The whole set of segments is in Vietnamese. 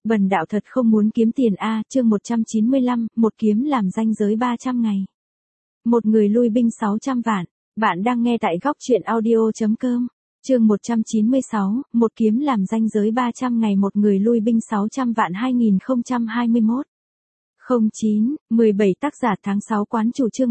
Bần đạo thật không muốn kiếm tiền a, chương 195, một kiếm làm ranh giới 300 ngày. Một người lui binh 600 vạn. Bạn đang nghe tại góc truyện audio.com. Chương 196, một kiếm làm ranh giới 300 ngày, một người lui binh 600 vạn 2021. 09-17 tác giả tháng 6 quán chủ, chương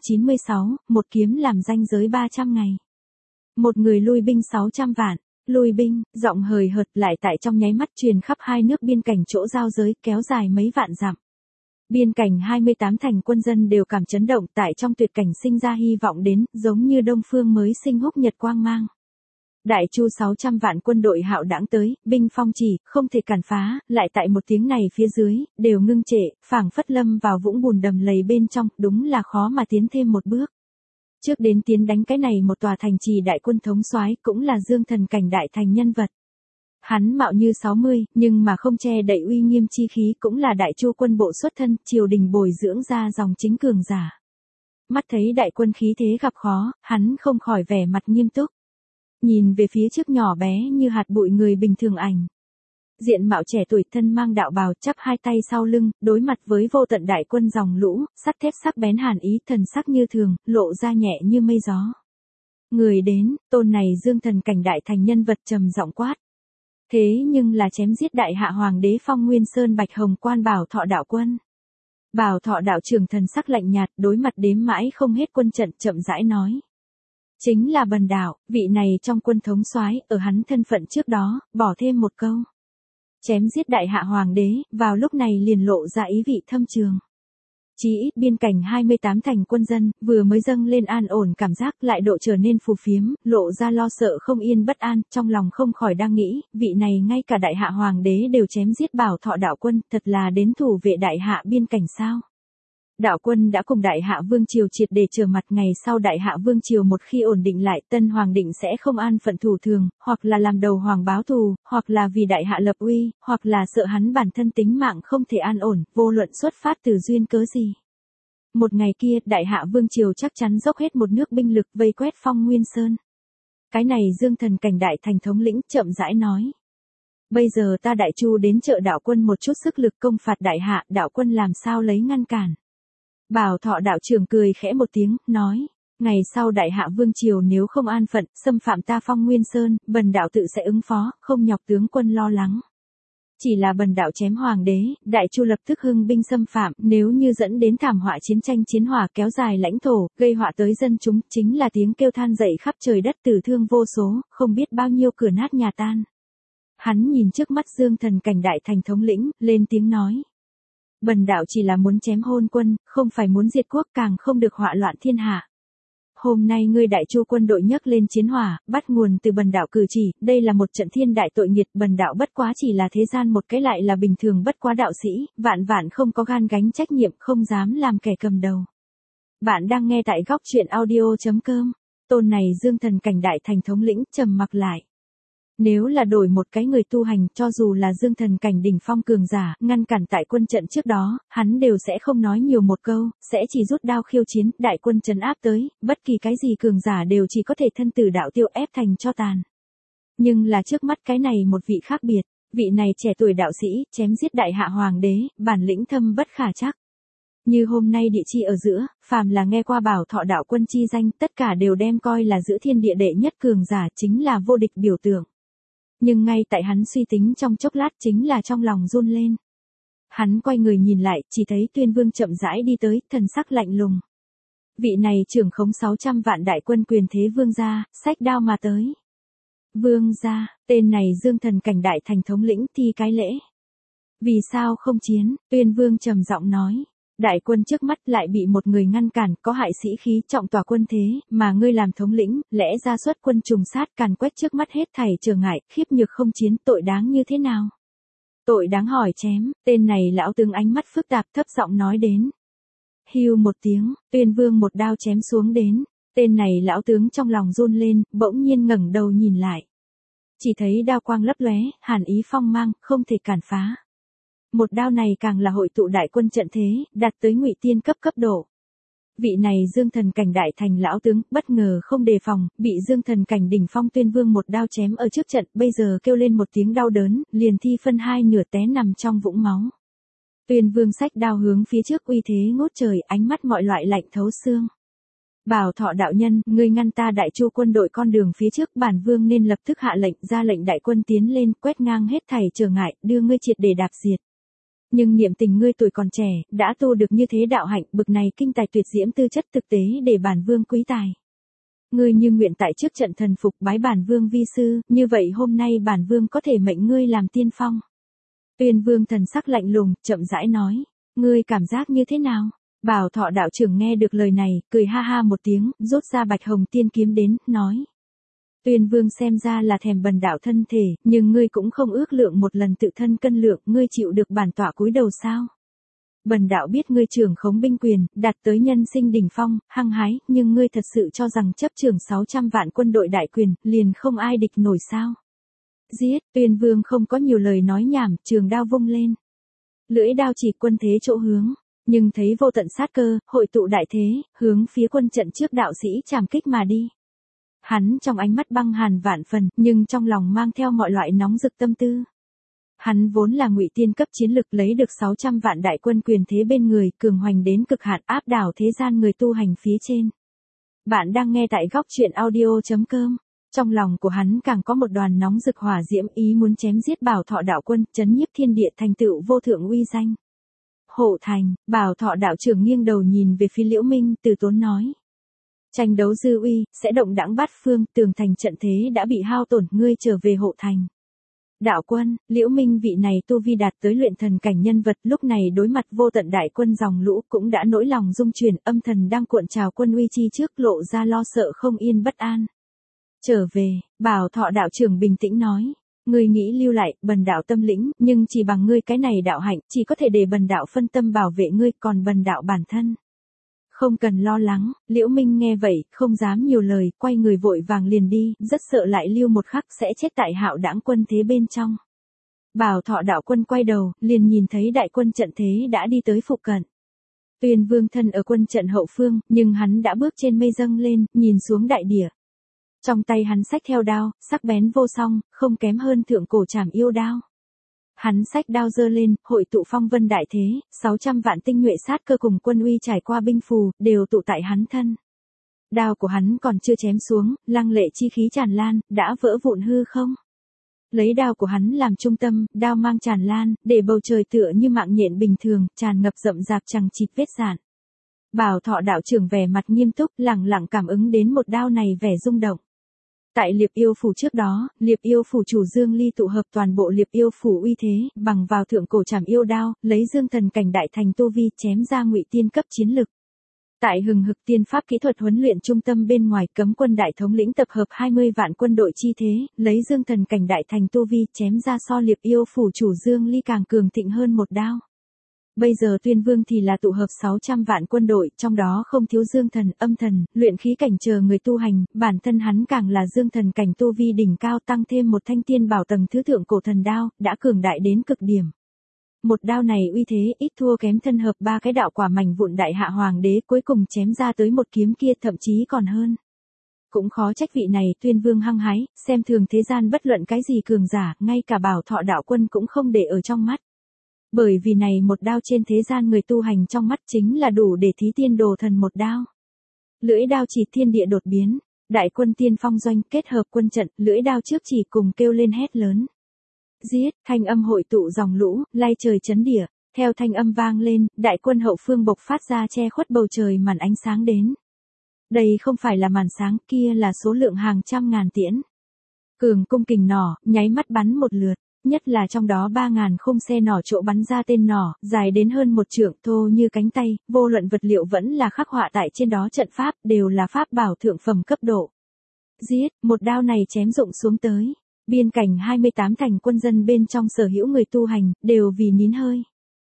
196, một kiếm làm ranh giới 300 ngày. Một người lui binh 600 vạn. Lui binh, giọng hời hợt lại tại trong nháy mắt truyền khắp hai nước biên cảnh chỗ giao giới, kéo dài mấy vạn dặm. Biên cảnh 28 thành quân dân đều cảm chấn động, tại trong tuyệt cảnh sinh ra hy vọng đến, giống như đông phương mới sinh húc nhật quang mang. Đại Chu 600 vạn quân đội hạo đãng tới, binh phong chỉ, không thể cản phá, lại tại một tiếng này phía dưới, đều ngưng trệ, phảng phất lâm vào vũng bùn đầm lầy bên trong, đúng là khó mà tiến thêm một bước. Trước đến tiến đánh cái này một tòa thành trì, đại quân thống soái cũng là Dương Thần Cảnh đại thành nhân vật. Hắn mạo như 60, nhưng mà không che đậy uy nghiêm chi khí, cũng là Đại Chu quân bộ xuất thân, triều đình bồi dưỡng ra dòng chính cường giả. Mắt thấy đại quân khí thế gặp khó, hắn không khỏi vẻ mặt nghiêm túc. Nhìn về phía trước nhỏ bé như hạt bụi người bình thường ảnh. Diện mạo trẻ tuổi, thân mang đạo bào, chắp hai tay sau lưng, đối mặt với vô tận đại quân dòng lũ, sắt thép sắc bén hàn ý, thần sắc như thường, lộ ra nhẹ như mây gió. Người đến, tôn này Dương Thần Cảnh đại thành nhân vật trầm giọng quát. Thế nhưng là chém giết đại hạ hoàng đế Phong Nguyên Sơn Bạch Hồng Quan Bảo Thọ đạo quân. Bảo Thọ đạo trưởng thần sắc lạnh nhạt, đối mặt đếm mãi không hết quân trận, chậm rãi nói. Chính là bần đạo, vị này trong quân thống soái, ở hắn thân phận trước đó, bỏ thêm một câu. Chém giết đại hạ hoàng đế, vào lúc này liền lộ ra ý vị thâm trường. Chí ít biên cảnh 28 thành quân dân, vừa mới dâng lên an ổn cảm giác, lại độ trở nên phù phiếm, lộ ra lo sợ không yên bất an, trong lòng không khỏi đang nghĩ, vị này ngay cả đại hạ hoàng đế đều chém giết Bảo Thọ đạo quân, thật là đến thủ vệ đại hạ biên cảnh sao. Đạo quân đã cùng đại hạ vương triều triệt để trở mặt, ngày sau đại hạ vương triều một khi ổn định lại, tân hoàng định sẽ không an phận thủ thường, hoặc là làm đầu hoàng báo thù, hoặc là vì đại hạ lập uy, hoặc là sợ hắn bản thân tính mạng không thể an ổn, vô luận xuất phát từ duyên cớ gì. Một ngày kia, đại hạ vương triều chắc chắn dốc hết một nước binh lực vây quét Phong Nguyên Sơn. Cái này Dương Thần Cảnh đại thành thống lĩnh chậm rãi nói. Bây giờ ta Đại Chu đến trợ đạo quân một chút sức lực công phạt đại hạ, đạo quân làm sao lấy ngăn cản. Bảo Thọ đạo trưởng cười khẽ một tiếng, nói, ngày sau đại hạ vương triều nếu không an phận, xâm phạm ta Phong Nguyên Sơn, bần đạo tự sẽ ứng phó, không nhọc tướng quân lo lắng. Chỉ là bần đạo chém hoàng đế, Đại Chu lập tức hưng binh xâm phạm, nếu như dẫn đến thảm họa chiến tranh chiến hỏa kéo dài lãnh thổ, gây họa tới dân chúng, chính là tiếng kêu than dậy khắp trời đất, tử thương vô số, không biết bao nhiêu cửa nát nhà tan. Hắn nhìn trước mắt Dương Thần Cảnh đại thành thống lĩnh, lên tiếng nói. Bần đạo chỉ là muốn chém hôn quân, không phải muốn diệt quốc, càng không được họa loạn thiên hạ. Hôm nay ngươi Đại Chu quân đội nhấc lên chiến hỏa, bắt nguồn từ bần đạo cử chỉ, đây là một trận thiên đại tội nghiệt, bần đạo bất quá chỉ là thế gian một cái, lại là bình thường bất quá đạo sĩ, vạn vạn không có gan gánh trách nhiệm, không dám làm kẻ cầm đầu. Bạn đang nghe tại góc truyện audio.com. Tôn này Dương Thần Cảnh đại thành thống lĩnh trầm mặc lại. Nếu là đổi một cái người tu hành, cho dù là Dương Thần Cảnh đỉnh phong cường giả, ngăn cản tại quân trận trước đó, hắn đều sẽ không nói nhiều một câu, sẽ chỉ rút đao khiêu chiến, đại quân trấn áp tới, bất kỳ cái gì cường giả đều chỉ có thể thân tử đạo tiêu, ép thành cho tàn. Nhưng là trước mắt cái này một vị khác biệt, vị này trẻ tuổi đạo sĩ, chém giết đại hạ hoàng đế, bản lĩnh thâm bất khả trắc. Như hôm nay địa chi ở giữa, phàm là nghe qua Bảo Thọ đạo quân chi danh, tất cả đều đem coi là giữa thiên địa đệ nhất cường giả, chính là vô địch biểu tượng. Nhưng ngay tại hắn suy tính trong chốc lát, chính là trong lòng run lên. Hắn quay người nhìn lại, chỉ thấy Tuyên Vương chậm rãi đi tới, thần sắc lạnh lùng. Vị này trưởng khống 600 vạn đại quân quyền thế vương gia, xách đao mà tới. Vương gia, tên này Dương Thần Cảnh đại thành thống lĩnh thi cái lễ. Vì sao không chiến, Tuyên Vương trầm giọng nói. Đại quân trước mắt lại bị một người ngăn cản, có hại sĩ khí, trọng tòa quân thế, mà ngươi làm thống lĩnh, lẽ ra xuất quân trùng sát, càn quét trước mắt hết thảy trở ngại, khiếp nhược không chiến, tội đáng như thế nào? Tội đáng hỏi chém, tên này lão tướng ánh mắt phức tạp, thấp giọng nói đến. Hưu một tiếng, Tuyên Vương một đao chém xuống đến, tên này lão tướng trong lòng run lên, bỗng nhiên ngẩng đầu nhìn lại. Chỉ thấy đao quang lấp lóe, hàn ý phong mang, không thể cản phá. Một đao này càng là hội tụ đại quân trận thế, đạt tới ngụy tiên cấp độ. Vị này Dương Thần Cảnh đại thành lão tướng, bất ngờ không đề phòng, bị Dương Thần Cảnh đỉnh phong Tuyên Vương một đao chém ở trước trận, bây giờ kêu lên một tiếng đau đớn, liền thi phân hai nửa té nằm trong vũng máu. Tuyên Vương xách đao hướng phía trước uy thế ngút trời, ánh mắt mọi loại lạnh thấu xương. Bảo Thọ đạo nhân, ngươi ngăn ta Đại Chu quân đội con đường phía trước, bản vương nên lập tức hạ lệnh, ra lệnh đại quân tiến lên, quét ngang hết thảy trở ngại, đưa ngươi triệt để đạp diệt. Nhưng niệm tình ngươi tuổi còn trẻ, đã tu được như thế đạo hạnh, bực này kinh tài tuyệt diễm tư chất thực tế để bản vương quý tài. Ngươi như nguyện tại trước trận thần phục bái bản vương vi sư, như vậy hôm nay bản vương có thể mệnh ngươi làm tiên phong. Tuyên Vương thần sắc lạnh lùng, chậm rãi nói, ngươi cảm giác như thế nào? Bảo Thọ đạo trưởng nghe được lời này, cười ha ha một tiếng, rút ra Bạch Hồng Tiên kiếm đến, nói. Tuyên Vương xem ra là thèm bần đạo thân thể, nhưng ngươi cũng không ước lượng một lần tự thân cân lượng, ngươi chịu được bản tọa cúi đầu sao? Bần đạo biết ngươi trưởng khống binh quyền, đạt tới nhân sinh đỉnh phong, hăng hái, nhưng ngươi thật sự cho rằng chấp trưởng 600 vạn quân đội đại quyền, liền không ai địch nổi sao? Giết, Tuyên Vương không có nhiều lời nói nhảm, trường đao vung lên. Lưỡi đao chỉ quân thế chỗ hướng, nhưng thấy vô tận sát cơ, hội tụ đại thế, hướng phía quân trận trước đạo sĩ trảm kích mà đi. Hắn trong ánh mắt băng hàn vạn phần, nhưng trong lòng mang theo mọi loại nóng rực tâm tư. Hắn vốn là ngụy tiên cấp chiến lực, lấy được 600 vạn đại quân quyền thế bên người, cường hoành đến cực hạn, áp đảo thế gian người tu hành phía trên. Bạn đang nghe tại góc truyện audio.com. Trong lòng của hắn càng có một đoàn nóng rực hỏa diễm, ý muốn chém giết Bảo Thọ đạo quân, chấn nhiếp thiên địa, thành tựu vô thượng uy danh. Hộ thành, Bảo Thọ đạo trưởng nghiêng đầu nhìn về phía Liễu Minh, từ tốn nói. Tranh đấu dư uy, sẽ động đãng bát phương, tường thành trận thế đã bị hao tổn, ngươi trở về hộ thành. Đạo quân, Liễu Minh vị này tu vi đạt tới luyện thần cảnh nhân vật, lúc này đối mặt vô tận đại quân dòng lũ cũng đã nỗi lòng rung chuyển, âm thần đang cuộn trào quân uy chi trước, lộ ra lo sợ không yên bất an. Trở về, Bảo Thọ đạo trưởng bình tĩnh nói. Ngươi nghĩ lưu lại, bần đạo tâm lĩnh, nhưng chỉ bằng ngươi cái này đạo hạnh, chỉ có thể để bần đạo phân tâm bảo vệ ngươi, còn bần đạo bản thân. Không cần lo lắng, Liễu Minh nghe vậy, không dám nhiều lời, quay người vội vàng liền đi, rất sợ lại lưu một khắc sẽ chết tại Hạo Đãng quân thế bên trong. Bảo Thọ đạo quân quay đầu, liền nhìn thấy đại quân trận thế đã đi tới phụ cận. Tuyên Vương thân ở quân trận hậu phương, nhưng hắn đã bước trên mây dâng lên, nhìn xuống đại địa. Trong tay hắn xách theo đao, sắc bén vô song, không kém hơn thượng cổ trảm yêu đao. Hắn xách đao giơ lên, hội tụ phong vân đại thế, 600 vạn tinh nhuệ sát cơ cùng quân uy trải qua binh phù, đều tụ tại hắn thân. Đao của hắn còn chưa chém xuống, lăng lệ chi khí tràn lan, đã vỡ vụn hư không. Lấy đao của hắn làm trung tâm, đao mang tràn lan, để bầu trời tựa như mạng nhện bình thường, tràn ngập rậm rạp chằng chịt vết rạn. Bảo Thọ đạo trưởng vẻ mặt nghiêm túc, lẳng lặng cảm ứng đến một đao này vẻ rung động. Tại Liệp Yêu phủ trước đó, Liệp Yêu phủ chủ Dương Ly tụ hợp toàn bộ Liệp Yêu phủ uy thế, bằng vào thượng cổ trảm yêu đao, lấy Dương Thần cảnh đại thành tu vi chém ra ngụy tiên cấp chiến lực. Tại hừng hực tiên pháp kỹ thuật huấn luyện trung tâm bên ngoài, cấm quân đại thống lĩnh tập hợp 20 vạn quân đội chi thế, lấy Dương Thần cảnh đại thành tu vi chém ra so Liệp Yêu phủ chủ Dương Ly càng cường thịnh hơn một đao. Bây giờ Tuyên Vương thì là tụ hợp 600 vạn quân đội, trong đó không thiếu dương thần, âm thần, luyện khí cảnh chờ người tu hành, bản thân hắn càng là dương thần cảnh tu vi đỉnh cao, tăng thêm một thanh tiên bảo tầng thứ thượng cổ thần đao, đã cường đại đến cực điểm. Một đao này uy thế ít thua kém thân hợp ba cái đạo quả mảnh vụn đại hạ hoàng đế, cuối cùng chém ra tới một kiếm kia, thậm chí còn hơn. Cũng khó trách vị này Tuyên Vương hăng hái, xem thường thế gian bất luận cái gì cường giả, ngay cả Bảo Thọ đạo quân cũng không để ở trong mắt. Bởi vì này một đao trên thế gian người tu hành trong mắt chính là đủ để thí tiên đồ thần một đao. Lưỡi đao chỉ thiên địa đột biến, đại quân tiên phong doanh kết hợp quân trận, lưỡi đao trước chỉ cùng kêu lên hét lớn. Giết, thanh âm hội tụ dòng lũ, lay trời chấn địa, theo thanh âm vang lên, đại quân hậu phương bộc phát ra che khuất bầu trời màn ánh sáng đến. Đây không phải là màn sáng, kia là số lượng hàng trăm ngàn tiễn. Cường cung kình nỏ, nháy mắt bắn một lượt. Nhất là trong đó 3.000 khung xe nỏ chỗ bắn ra tên nỏ, dài đến hơn một trượng, thô như cánh tay, vô luận vật liệu vẫn là khắc họa tại trên đó trận pháp, đều là pháp bảo thượng phẩm cấp độ. Giết, một đao này chém rụng xuống tới. Biên cảnh 28 thành quân dân bên trong sở hữu người tu hành, đều vì nín hơi.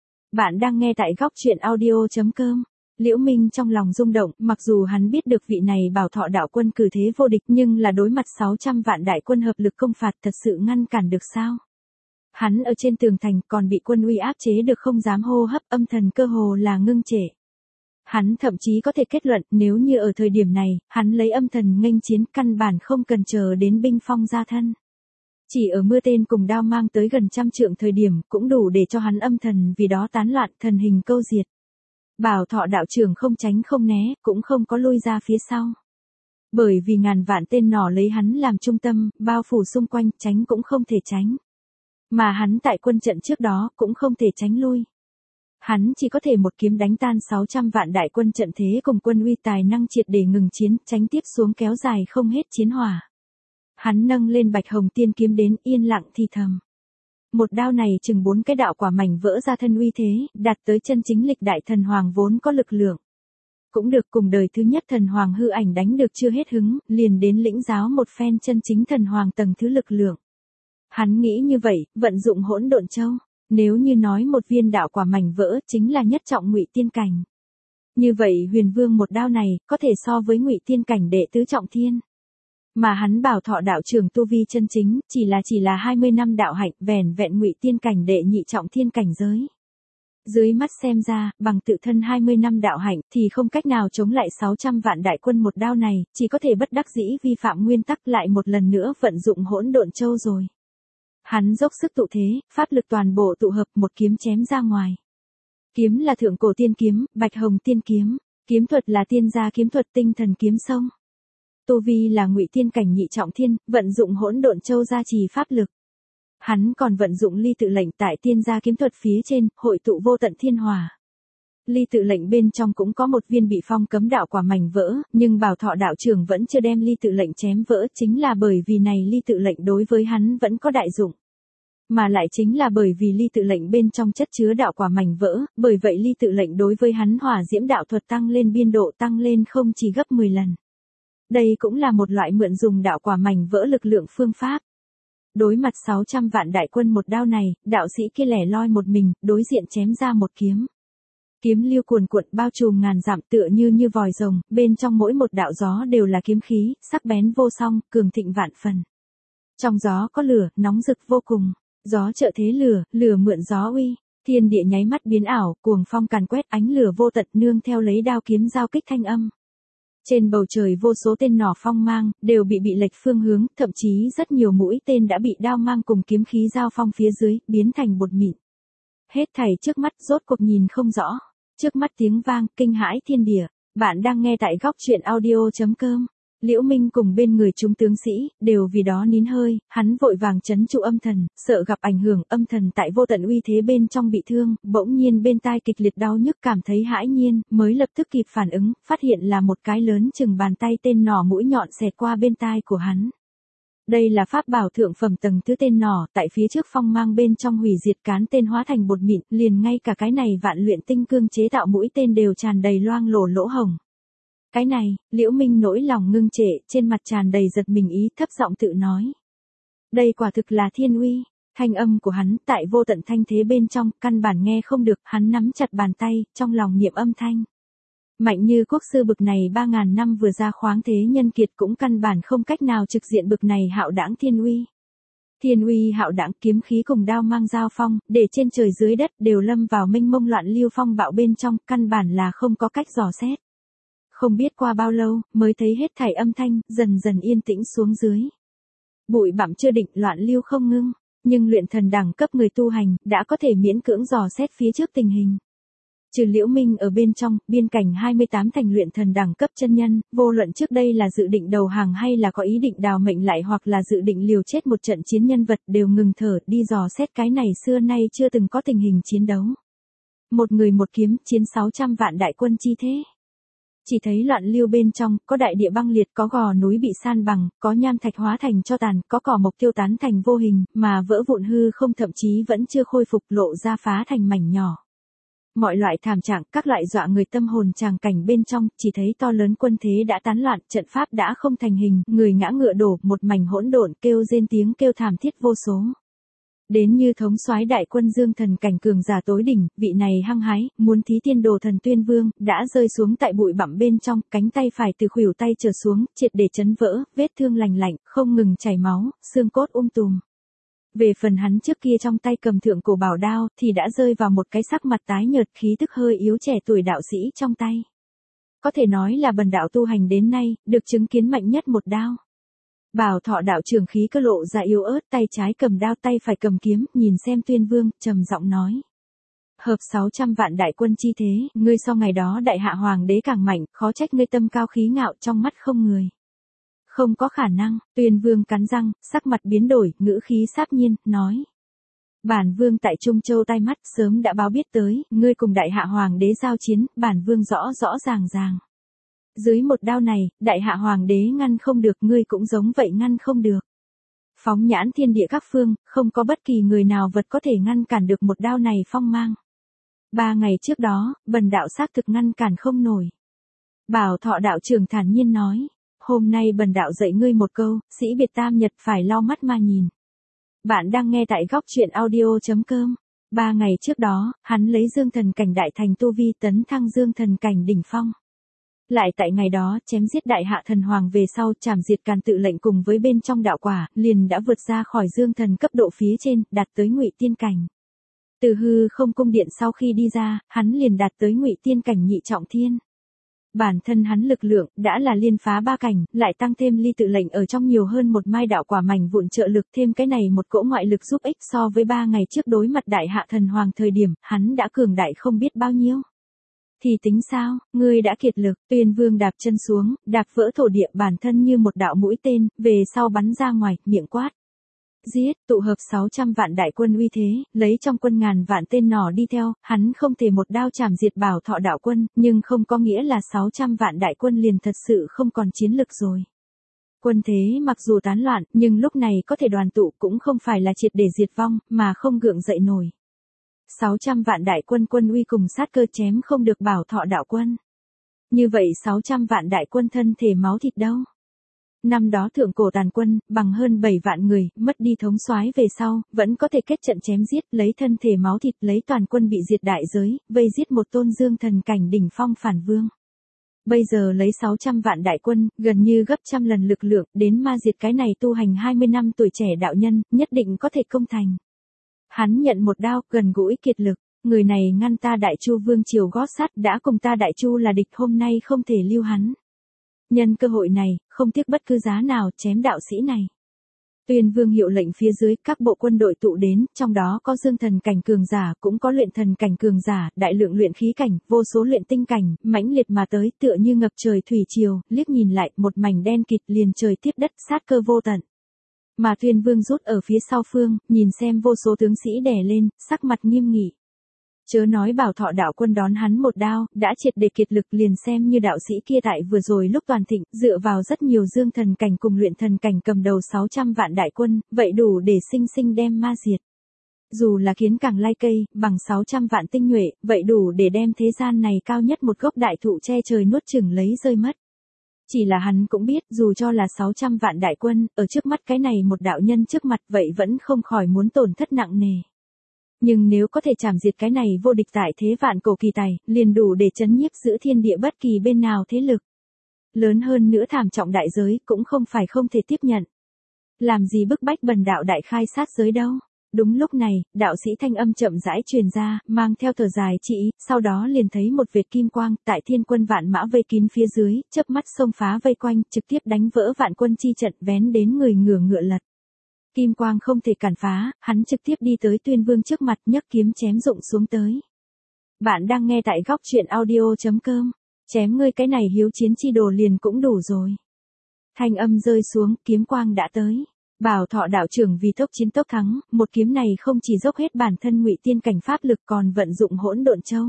Bạn đang nghe tại góc truyện audio.com. Liễu Minh trong lòng rung động, mặc dù hắn biết được vị này Bảo Thọ đạo quân cử thế vô địch, nhưng là đối mặt 600 vạn đại quân hợp lực công phạt, thật sự ngăn cản được sao? Hắn ở trên tường thành còn bị quân uy áp chế được, không dám hô hấp, âm thần cơ hồ là ngưng trệ. Hắn thậm chí có thể kết luận nếu như ở thời điểm này, hắn lấy âm thần nghênh chiến căn bản không cần chờ đến binh phong ra thân. Chỉ ở mưa tên cùng đao mang tới gần 100 trượng thời điểm cũng đủ để cho hắn âm thần vì đó tán loạn thần hình câu diệt. Bảo Thọ đạo trưởng không tránh không né, cũng không có lui ra phía sau. Bởi vì ngàn vạn tên nỏ lấy hắn làm trung tâm, bao phủ xung quanh, tránh cũng không thể tránh. Mà hắn tại quân trận trước đó cũng không thể tránh lui. Hắn chỉ có thể một kiếm đánh tan 600 vạn đại quân trận thế cùng quân uy tài năng triệt để ngừng chiến, tránh tiếp xuống kéo dài không hết chiến hỏa. Hắn nâng lên Bạch Hồng Tiên kiếm đến yên lặng thì thầm. Một đao này chừng 4 cái đạo quả mảnh vỡ ra thân uy thế, đạt tới chân chính lịch đại thần hoàng vốn có lực lượng. Cũng được cùng đời thứ nhất thần hoàng hư ảnh đánh được chưa hết hứng, liền đến lĩnh giáo một phen chân chính thần hoàng tầng thứ lực lượng. Hắn nghĩ như vậy, vận dụng hỗn độn châu. Nếu như nói một viên đạo quả mảnh vỡ chính là nhất trọng ngụy tiên cảnh. Như vậy Huyền Vương một đao này có thể so với ngụy tiên cảnh đệ tứ trọng thiên. Mà hắn Bảo Thọ đạo trưởng tu vi chân chính chỉ là 20 năm đạo hạnh vẻn vẹn ngụy tiên cảnh đệ nhị trọng thiên cảnh giới. Dưới mắt xem ra, bằng tự thân 20 năm đạo hạnh thì không cách nào chống lại 600 vạn đại quân một đao này, chỉ có thể bất đắc dĩ vi phạm nguyên tắc lại một lần nữa vận dụng hỗn độn châu rồi. Hắn dốc sức tụ thế, pháp lực toàn bộ tụ hợp một kiếm chém ra ngoài. Kiếm là thượng cổ tiên kiếm, Bạch Hồng Tiên kiếm, kiếm thuật là tiên gia kiếm thuật tinh thần kiếm sông. Tu vi là ngụy tiên cảnh nhị trọng thiên, vận dụng hỗn độn châu gia trì pháp lực. Hắn còn vận dụng ly tự lệnh tại tiên gia kiếm thuật phía trên, hội tụ vô tận thiên hỏa. Ly tự lệnh bên trong cũng có một viên bị phong cấm đạo quả mảnh vỡ, nhưng Bảo Thọ đạo trưởng vẫn chưa đem ly tự lệnh chém vỡ, chính là bởi vì này ly tự lệnh đối với hắn vẫn có đại dụng. Mà lại chính là bởi vì ly tự lệnh bên trong chất chứa đạo quả mảnh vỡ, bởi vậy ly tự lệnh đối với hắn hỏa diễm đạo thuật tăng lên biên độ tăng lên không chỉ gấp 10 lần. Đây cũng là một loại mượn dùng đạo quả mảnh vỡ lực lượng phương pháp. Đối mặt 600 vạn đại quân một đao này, đạo sĩ kia lẻ loi một mình, đối diện chém ra một kiếm. Kiếm lưu cuồn cuộn bao trùm ngàn dặm tựa như vòi rồng, bên trong mỗi một đạo gió đều là kiếm khí, sắc bén vô song, cường thịnh vạn phần. Trong gió có lửa, nóng rực vô cùng. Gió trợ thế lửa, lửa mượn gió uy, thiên địa nháy mắt biến ảo, cuồng phong càn quét ánh lửa vô tận nương theo lấy đao kiếm giao kích thanh âm. Trên bầu trời vô số tên nỏ phong mang, đều bị lệch phương hướng, thậm chí rất nhiều mũi tên đã bị đao mang cùng kiếm khí giao phong phía dưới, biến thành bột mịn. Hết thảy trước mắt rốt cuộc nhìn không rõ. Trước mắt tiếng vang, kinh hãi thiên địa. Bạn đang nghe tại góc truyện audio.com. Liễu Minh cùng bên người chúng tướng sĩ, đều vì đó nín hơi, hắn vội vàng trấn trụ âm thần, sợ gặp ảnh hưởng âm thần tại vô tận uy thế bên trong bị thương, bỗng nhiên bên tai kịch liệt đau nhức cảm thấy hãi nhiên, mới lập tức kịp phản ứng, phát hiện là một cái lớn chừng bàn tay tên nỏ mũi nhọn xẹt qua bên tai của hắn. Đây là pháp bảo thượng phẩm tầng thứ tên nỏ, tại phía trước phong mang bên trong hủy diệt cán tên hóa thành bột mịn, liền ngay cả cái này vạn luyện tinh cương chế tạo mũi tên đều tràn đầy loang lổ lỗ hổng. Cái này, Liễu Minh nỗi lòng ngưng trệ, trên mặt tràn đầy giật mình ý, thấp giọng tự nói. Đây quả thực là thiên uy, thanh âm của hắn tại vô tận thanh thế bên trong, căn bản nghe không được, hắn nắm chặt bàn tay, trong lòng niệm âm thanh. Mạnh như quốc sư bực này 3.000 năm vừa ra khoáng thế nhân kiệt cũng căn bản không cách nào trực diện bực này hạo đãng thiên uy. Thiên uy hạo đãng kiếm khí cùng đao mang giao phong, để trên trời dưới đất đều lâm vào mênh mông loạn lưu phong bạo bên trong, căn bản là không có cách dò xét. Không biết qua bao lâu, mới thấy hết thảy âm thanh, dần dần yên tĩnh xuống dưới. Bụi bặm chưa định, loạn lưu không ngưng, nhưng luyện thần đẳng cấp người tu hành, đã có thể miễn cưỡng dò xét phía trước tình hình. Trừ Liễu Minh ở bên trong, biên cảnh 28 thành luyện thần đẳng cấp chân nhân, vô luận trước đây là dự định đầu hàng hay là có ý định đào mệnh lại hoặc là dự định liều chết một trận chiến nhân vật đều ngừng thở đi dò xét cái này xưa nay chưa từng có tình hình chiến đấu. Một người một kiếm, chiến 600 vạn đại quân chi thế. Chỉ thấy loạn lưu bên trong, có đại địa băng liệt, có gò núi bị san bằng, có nham thạch hóa thành tro tàn, có cỏ mộc tiêu tán thành vô hình, mà vỡ vụn hư không thậm chí vẫn chưa khôi phục lộ ra phá thành mảnh nhỏ. Mọi loại thảm trạng, các loại dọa người tâm hồn tràng cảnh bên trong, chỉ thấy to lớn quân thế đã tán loạn, trận pháp đã không thành hình, người ngã ngựa đổ, một mảnh hỗn độn, kêu rên tiếng kêu thảm thiết vô số. Đến như thống soái đại quân Dương Thần cảnh cường giả tối đỉnh, vị này hăng hái, muốn thí tiên đồ thần Tuyên Vương, đã rơi xuống tại bụi bặm bên trong, cánh tay phải từ khuỷu tay trở xuống, triệt để chấn vỡ, vết thương lành lạnh, không ngừng chảy máu, xương cốt tùm. Về phần hắn trước kia trong tay cầm thượng cổ bảo đao, thì đã rơi vào một cái sắc mặt tái nhợt khí tức hơi yếu trẻ tuổi đạo sĩ trong tay. có thể nói là bần đạo tu hành đến nay, được chứng kiến mạnh nhất một đao. Bảo Thọ đạo trưởng khí cơ lộ ra yếu ớt, tay trái cầm đao tay phải cầm kiếm, nhìn xem Tuyên Vương, trầm giọng nói. Hợp 600 vạn đại quân chi thế, ngươi so ngày đó đại hạ hoàng đế càng mạnh, khó trách ngươi tâm cao khí ngạo trong mắt không người. Không có khả năng, Tuyên Vương cắn răng, sắc mặt biến đổi, ngữ khí sáp nhiên, nói. Bản vương tại Trung Châu tai mắt sớm đã báo biết tới, ngươi cùng đại hạ hoàng đế giao chiến, bản vương rõ rõ ràng ràng. Dưới một đao này, đại hạ hoàng đế ngăn không được, ngươi cũng giống vậy ngăn không được. Phóng nhãn thiên địa các phương, không có bất kỳ người nào vật có thể ngăn cản được một đao này phong mang. 3 ngày trước đó, bần đạo xác thực ngăn cản không nổi. Bảo Thọ đạo trưởng thản nhiên nói, hôm nay bần đạo dạy ngươi một câu, sĩ biệt tam nhật phải lau mắt mà nhìn. Bạn đang nghe tại góc truyện audio.com. 3 ngày trước đó, hắn lấy dương thần cảnh đại thành tu vi tấn thăng dương thần cảnh đỉnh phong. Lại tại ngày đó, chém giết đại hạ thần hoàng về sau, trảm diệt càn tự lệnh cùng với bên trong đạo quả, liền đã vượt ra khỏi dương thần cấp độ phía trên, đạt tới ngụy tiên cảnh. Từ hư không cung điện sau khi đi ra, hắn liền đạt tới ngụy tiên cảnh nhị trọng thiên. Bản thân hắn lực lượng, đã là liên phá 3 cảnh, lại tăng thêm ly tự lệnh ở trong nhiều hơn một mai đạo quả mảnh vụn trợ lực, thêm cái này một cỗ ngoại lực giúp ích so với 3 ngày trước đối mặt đại hạ thần hoàng thời điểm, hắn đã cường đại không biết bao nhiêu. Thì tính sao, ngươi đã kiệt lực, Tuyên Vương đạp chân xuống, đạp vỡ thổ địa bản thân như một đạo mũi tên, về sau bắn ra ngoài, miệng quát. Giết, tụ hợp 600 vạn đại quân uy thế, lấy trong quân ngàn vạn tên nỏ đi theo, hắn không thể một đao chảm diệt Bảo Thọ đạo quân, nhưng không có nghĩa là 600 vạn đại quân liền thật sự không còn chiến lực rồi. Quân thế mặc dù tán loạn, nhưng lúc này có thể đoàn tụ cũng không phải là triệt để diệt vong, mà không gượng dậy nổi. 600 vạn đại quân quân uy cùng sát cơ chém không được Bảo Thọ đạo quân. Như vậy 600 vạn đại quân thân thể máu thịt đâu? Năm đó thượng cổ tàn quân, bằng hơn 7 vạn người, mất đi thống soái về sau, vẫn có thể kết trận chém giết, lấy thân thể máu thịt, lấy toàn quân bị diệt đại giới, vây giết một tôn dương thần cảnh đỉnh phong phản vương. Bây giờ lấy 600 vạn đại quân, gần như gấp trăm lần lực lượng, đến ma diệt cái này tu hành 20 năm tuổi trẻ đạo nhân, nhất định có thể công thành. Hắn nhận một đao, gần gũi kiệt lực, người này ngăn ta Đại Chu vương triều gót sắt, đã cùng ta Đại Chu là địch, hôm nay không thể lưu hắn. Nhân cơ hội này, không tiếc bất cứ giá nào chém đạo sĩ này. Tuyên Vương hiệu lệnh phía dưới, các bộ quân đội tụ đến, trong đó có dương thần cảnh cường giả, cũng có luyện thần cảnh cường giả, đại lượng luyện khí cảnh, vô số luyện tinh cảnh, mãnh liệt mà tới, tựa như ngập trời thủy triều, liếc nhìn lại, một mảnh đen kịt liền trời tiếp đất, sát cơ vô tận. Mà Tuyên Vương rút ở phía sau phương, nhìn xem vô số tướng sĩ đè lên, sắc mặt nghiêm nghị. Chớ nói Bảo Thọ đạo quân đón hắn một đao, đã triệt để kiệt lực, liền xem như đạo sĩ kia tại vừa rồi lúc toàn thịnh, dựa vào rất nhiều dương thần cảnh cùng luyện thần cảnh cầm đầu 600 vạn đại quân, vậy đủ để sinh sinh đem ma diệt. Dù là kiến càng lai cây, bằng 600 vạn tinh nhuệ, vậy đủ để đem thế gian này cao nhất một gốc đại thụ che trời nuốt chửng lấy rơi mất. Chỉ là hắn cũng biết, dù cho là 600 vạn đại quân, ở trước mắt cái này một đạo nhân trước mặt vậy vẫn không khỏi muốn tổn thất nặng nề. Nhưng nếu có thể chảm diệt cái này vô địch tại thế vạn cổ kỳ tài, liền đủ để chấn nhiếp giữa thiên địa bất kỳ bên nào thế lực. Lớn hơn nữa thảm trọng đại giới, cũng không phải không thể tiếp nhận. Làm gì bức bách bần đạo đại khai sát giới đâu. Đúng lúc này, đạo sĩ thanh âm chậm rãi truyền ra, mang theo thở dài chỉ ý, sau đó liền thấy một vệt kim quang, tại thiên quân vạn mã vây kín phía dưới, chớp mắt xông phá vây quanh, trực tiếp đánh vỡ vạn quân chi trận, vén đến người ngựa lật. Kim quang không thể cản phá, hắn trực tiếp đi tới Tuyên Vương trước mặt, nhấc kiếm chém rụng xuống tới. Bạn đang nghe tại góc truyện audio.com. Chém ngươi cái này hiếu chiến chi đồ liền cũng đủ rồi. Thanh âm rơi xuống, kiếm quang đã tới. Bảo Thọ đạo trưởng vì tốc chiến tốc thắng, một kiếm này không chỉ dốc hết bản thân ngụy tiên cảnh pháp lực còn vận dụng hỗn độn châu.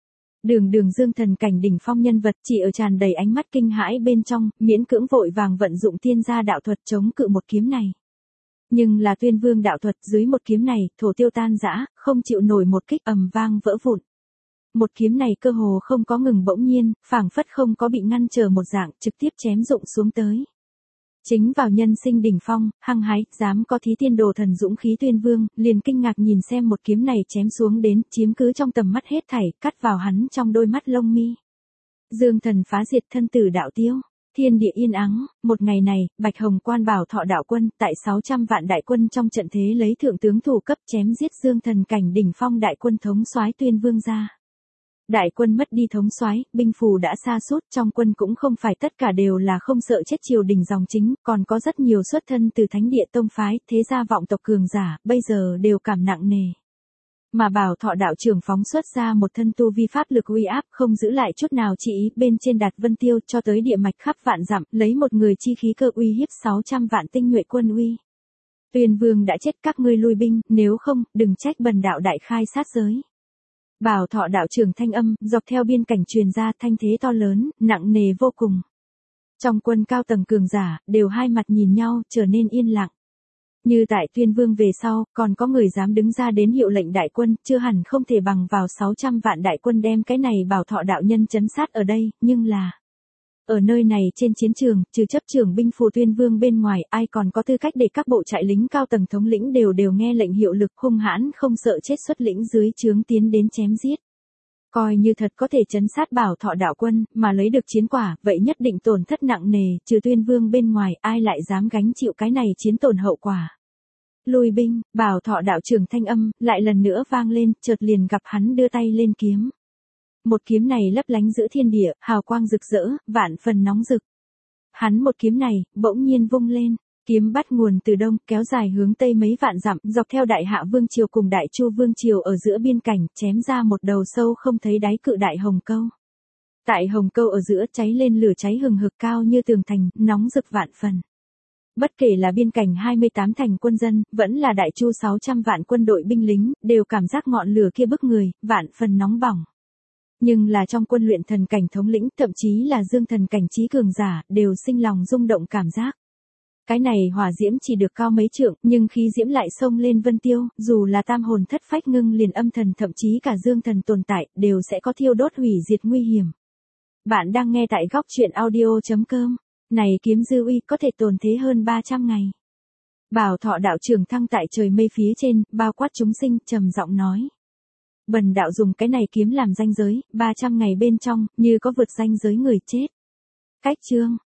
Đường dương thần cảnh đỉnh phong nhân vật chỉ ở tràn đầy ánh mắt kinh hãi bên trong, miễn cưỡng vội vàng vận dụng tiên gia đạo thuật chống cự một kiếm này. Nhưng là Tuyên Vương đạo thuật, dưới một kiếm này, thổ tiêu tan rã, không chịu nổi một kích, ầm vang vỡ vụn. Một kiếm này cơ hồ không có ngừng, bỗng nhiên, phảng phất không có bị ngăn trở một dạng, trực tiếp chém rụng xuống tới. Chính vào nhân sinh đỉnh phong, hăng hái, dám có thí tiên đồ thần dũng khí Tuyên Vương, liền kinh ngạc nhìn xem một kiếm này chém xuống đến, chiếm cứ trong tầm mắt hết thảy, cắt vào hắn trong đôi mắt lông mi. Dương thần phá diệt, thân tử đạo tiêu. Thiên địa yên ắng, một ngày này, Bạch Hồng Quan Bảo Thọ đạo quân, tại 600 vạn đại quân trong trận thế lấy thượng tướng thủ cấp chém giết dương thần cảnh đỉnh phong đại quân thống soái Tuyên Vương ra. Đại quân mất đi thống soái, binh phù đã sa sút, trong quân cũng không phải tất cả đều là không sợ chết triều đình dòng chính, còn có rất nhiều xuất thân từ thánh địa tông phái, thế gia vọng tộc cường giả, bây giờ đều cảm nặng nề. Mà Bảo Thọ đạo trưởng phóng xuất ra một thân tu vi pháp lực uy áp, không giữ lại chút nào chỉ ý, bên trên đạt vân tiêu cho tới địa mạch khắp vạn dặm, lấy một người chi khí cơ uy hiếp 600 vạn tinh nhuệ quân uy. Tuyên Vương đã chết, các ngươi lui binh, nếu không, đừng trách bần đạo đại khai sát giới. Bảo Thọ đạo trưởng thanh âm, dọc theo biên cảnh truyền ra, thanh thế to lớn, nặng nề vô cùng. Trong quân cao tầng cường giả, đều hai mặt nhìn nhau, trở nên yên lặng. Như tại Tuyên Vương về sau, còn có người dám đứng ra đến hiệu lệnh đại quân, chưa hẳn không thể bằng vào 600 vạn đại quân đem cái này Bảo Thọ đạo nhân trấn sát ở đây, nhưng là... Ở nơi này trên chiến trường, trừ chấp trưởng binh phù Tuyên Vương bên ngoài, ai còn có tư cách để các bộ trại lính cao tầng thống lĩnh đều nghe lệnh hiệu lực, hung hãn không sợ chết xuất lĩnh dưới trướng tiến đến chém giết. Coi như thật có thể trấn sát Bảo Thọ đạo quân, mà lấy được chiến quả, vậy nhất định tổn thất nặng nề, trừ Tuyên Vương bên ngoài, ai lại dám gánh chịu cái này chiến tổn hậu quả. Lui binh, Bảo Thọ đạo trưởng thanh âm, lại lần nữa vang lên, chợt liền gặp hắn đưa tay lên kiếm. Một kiếm này lấp lánh giữa thiên địa, hào quang rực rỡ, vạn phần nóng rực. Hắn một kiếm này, bỗng nhiên vung lên, kiếm bắt nguồn từ đông, kéo dài hướng tây mấy vạn dặm, dọc theo Đại Hạ Vương triều cùng Đại Chu Vương triều ở giữa biên cảnh, chém ra một đầu sâu không thấy đáy cự đại hồng câu. Tại hồng câu ở giữa cháy lên lửa cháy hừng hực cao như tường thành, nóng rực vạn phần. Bất kể là biên cảnh 28 thành quân dân, vẫn là Đại Chu 600 vạn quân đội binh lính, đều cảm giác ngọn lửa kia bức người, vạn phần nóng bỏng. Nhưng là trong quân luyện thần cảnh thống lĩnh, thậm chí là dương thần cảnh trí cường giả, đều sinh lòng rung động cảm giác. Cái này hỏa diễm chỉ được cao mấy trượng, nhưng khí diễm lại xông lên vân tiêu, dù là tam hồn thất phách ngưng liền âm thần thậm chí cả dương thần tồn tại, đều sẽ có thiêu đốt hủy diệt nguy hiểm. Bạn đang nghe tại góc truyện audio.com. Này kiếm dư uy có thể tồn thế hơn 300 ngày. Bảo Thọ đạo trưởng thăng tại trời mây phía trên, bao quát chúng sinh, trầm giọng nói. Bần đạo dùng cái này kiếm làm ranh giới, 300 ngày bên trong, như có vượt ranh giới người chết. Cách chương.